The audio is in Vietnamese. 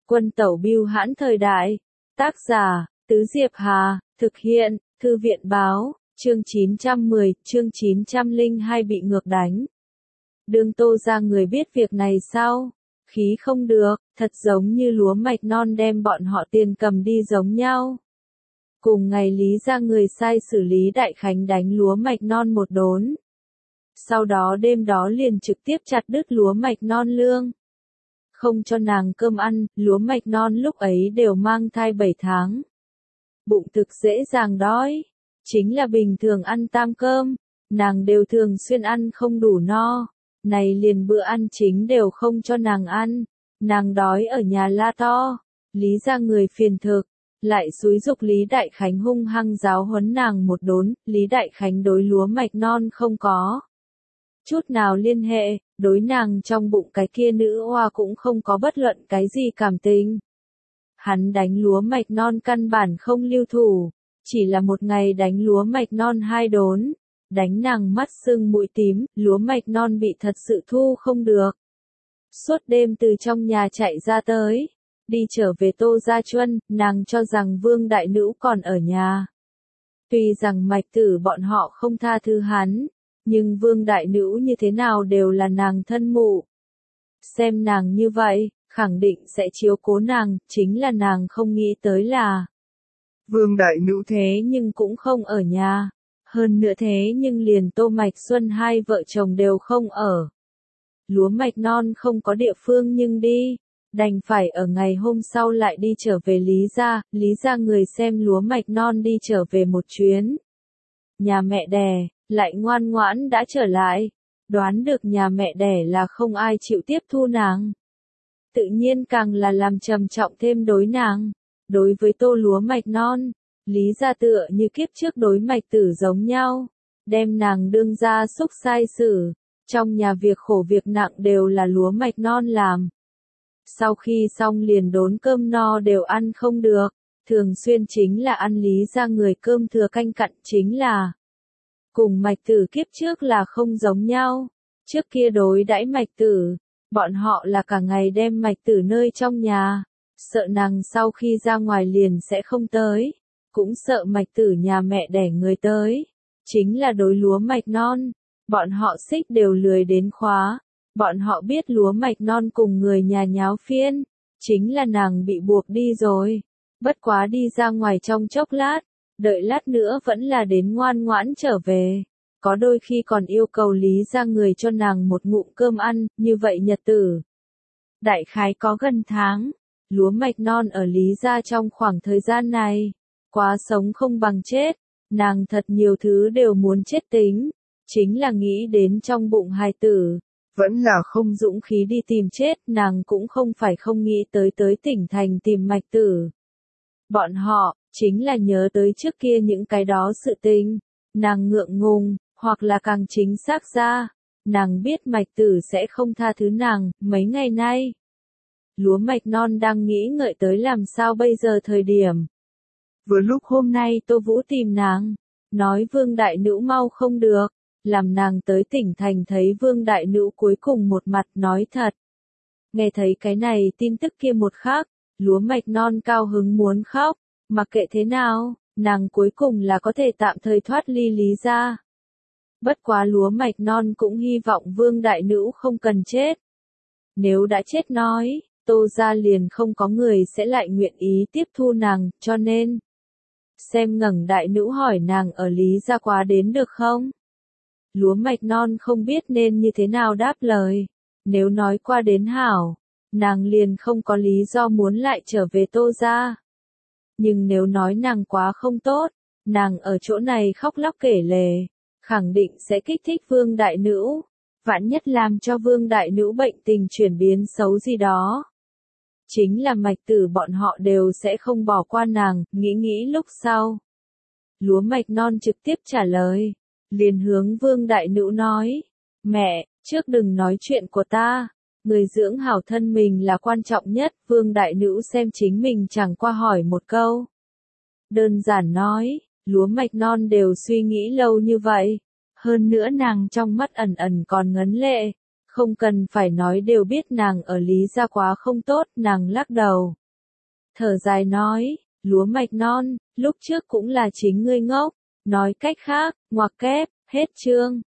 Quân tẩu bưu hãn thời đại. Tác giả, Tứ Diệp Hà, thực hiện, Thư viện báo, chương 910, chương 902 bị ngược đánh. Đương Tô ra người biết việc này sao? Khí không được, thật giống như lúa mạch non đem bọn họ tiền cầm đi giống nhau. Cùng ngày Lý ra người sai xử lý Đại Khánh đánh lúa mạch non một đốn. Sau đó đêm đó liền trực tiếp chặt đứt lúa mạch non lương. Không cho nàng cơm ăn, lúa mạch non lúc ấy đều mang thai 7 tháng. Bụng thực dễ dàng đói, chính là bình thường ăn tam cơm, nàng đều thường xuyên ăn không đủ no, này liền bữa ăn chính đều không cho nàng ăn, nàng đói ở nhà la to, Lý ra người phiền thực, lại xúi giục Lý Đại Khánh hung hăng giáo huấn nàng một đốn, Lý Đại Khánh đối lúa mạch non không có chút nào liên hệ, đối nàng trong bụng cái kia nữ hoa cũng không có bất luận cái gì cảm tình. Hắn đánh lúa mạch non căn bản không lưu thủ, chỉ là một ngày đánh lúa mạch non 2 đốn, đánh nàng mắt sưng mũi tím, lúa mạch non bị thật sự thu không được. Suốt đêm từ trong nhà chạy ra tới, đi trở về Tô Gia Chuân, nàng cho rằng Vương Đại Nữ còn ở nhà. Tuy rằng mạch tử bọn họ không tha thứ hắn, nhưng Vương Đại Nữ như thế nào đều là nàng thân mụ. Xem nàng như vậy, khẳng định sẽ chiếu cố nàng, chính là nàng không nghĩ tới là Vương Đại Nữ thế nhưng cũng không ở nhà. Hơn nữa thế nhưng liền Tô Mạch Xuân hai vợ chồng đều không ở. Lúa mạch non không có địa phương nhưng đi, đành phải ở ngày hôm sau lại đi trở về Lý gia người xem lúa mạch non đi trở về một chuyến. Nhà mẹ đẻ, lại ngoan ngoãn đã trở lại, đoán được nhà mẹ đẻ là không ai chịu tiếp thu nàng. Tự nhiên càng là làm trầm trọng thêm đối nàng, đối với Tô lúa mạch non. Lý gia tựa như kiếp trước đối mạch tử giống nhau, đem nàng đương ra xúc sai xử, trong nhà việc khổ việc nặng đều là lúa mạch non làm. Sau khi xong liền đốn cơm no đều ăn không được, thường xuyên chính là ăn Lý gia người cơm thừa canh cặn chính là cùng mạch tử kiếp trước là không giống nhau, trước kia đối đãi mạch tử, bọn họ là cả ngày đem mạch tử nơi trong nhà, sợ nàng sau khi ra ngoài liền sẽ không tới. Cũng sợ mạch tử nhà mẹ đẻ người tới, chính là đối lúa mạch non, bọn họ xích đều lười đến khóa, bọn họ biết lúa mạch non cùng người nhà nháo phiên, chính là nàng bị buộc đi rồi, bất quá đi ra ngoài trong chốc lát, đợi lát nữa vẫn là đến ngoan ngoãn trở về, có đôi khi còn yêu cầu Lý ra người cho nàng một ngụm cơm ăn, như vậy nhật tử. Đại khái có gần tháng, lúa mạch non ở Lý gia trong khoảng thời gian này. Quá sống không bằng chết, nàng thật nhiều thứ đều muốn chết tính, chính là nghĩ đến trong bụng hài tử, vẫn là không dũng khí đi tìm chết, nàng cũng không phải không nghĩ tới tỉnh thành tìm mạch tử. Bọn họ, chính là nhớ tới trước kia những cái đó sự tình, nàng ngượng ngùng, hoặc là càng chính xác ra, nàng biết mạch tử sẽ không tha thứ nàng, mấy ngày nay. Lúa mạch non đang nghĩ ngợi tới làm sao bây giờ thời điểm. Vừa lúc hôm nay Tô Vũ tìm nàng, nói Vương Đại Nữ mau không được, làm nàng tới tỉnh thành thấy Vương Đại Nữ cuối cùng một mặt nói thật. Nghe thấy cái này tin tức kia một khắc, lúa mạch non cao hứng muốn khóc, mặc kệ thế nào, nàng cuối cùng là có thể tạm thời thoát ly Lý gia. Bất quá lúa mạch non cũng hy vọng Vương Đại Nữ không cần chết. Nếu đã chết nói, Tô gia liền không có người sẽ lại nguyện ý tiếp thu nàng, cho nên xem ngẩng Đại Nữ hỏi nàng ở Lý gia quá đến được không? Lúa mạch non không biết nên như thế nào đáp lời, nếu nói qua đến hảo, nàng liền không có lý do muốn lại trở về Tô gia. Nhưng nếu nói nàng quá không tốt, nàng ở chỗ này khóc lóc kể lể, khẳng định sẽ kích thích Vương Đại Nữ, vạn nhất làm cho Vương Đại Nữ bệnh tình chuyển biến xấu gì đó. Chính là mạch tử bọn họ đều sẽ không bỏ qua nàng, nghĩ lúc sau. Lúa mạch non trực tiếp trả lời, liền hướng Vương Đại Nữ nói, mẹ, trước đừng nói chuyện của ta, người dưỡng hảo thân mình là quan trọng nhất, Vương Đại Nữ xem chính mình chẳng qua hỏi một câu. Đơn giản nói, lúa mạch non đều suy nghĩ lâu như vậy, hơn nữa nàng trong mắt ẩn ẩn còn ngấn lệ, Không cần phải nói đều biết nàng ở Lý gia quá không tốt, nàng lắc đầu. Thở dài nói, lúa mạch non, lúc trước cũng là chính ngươi ngốc, nói cách khác, ngoặc kép, hết chương.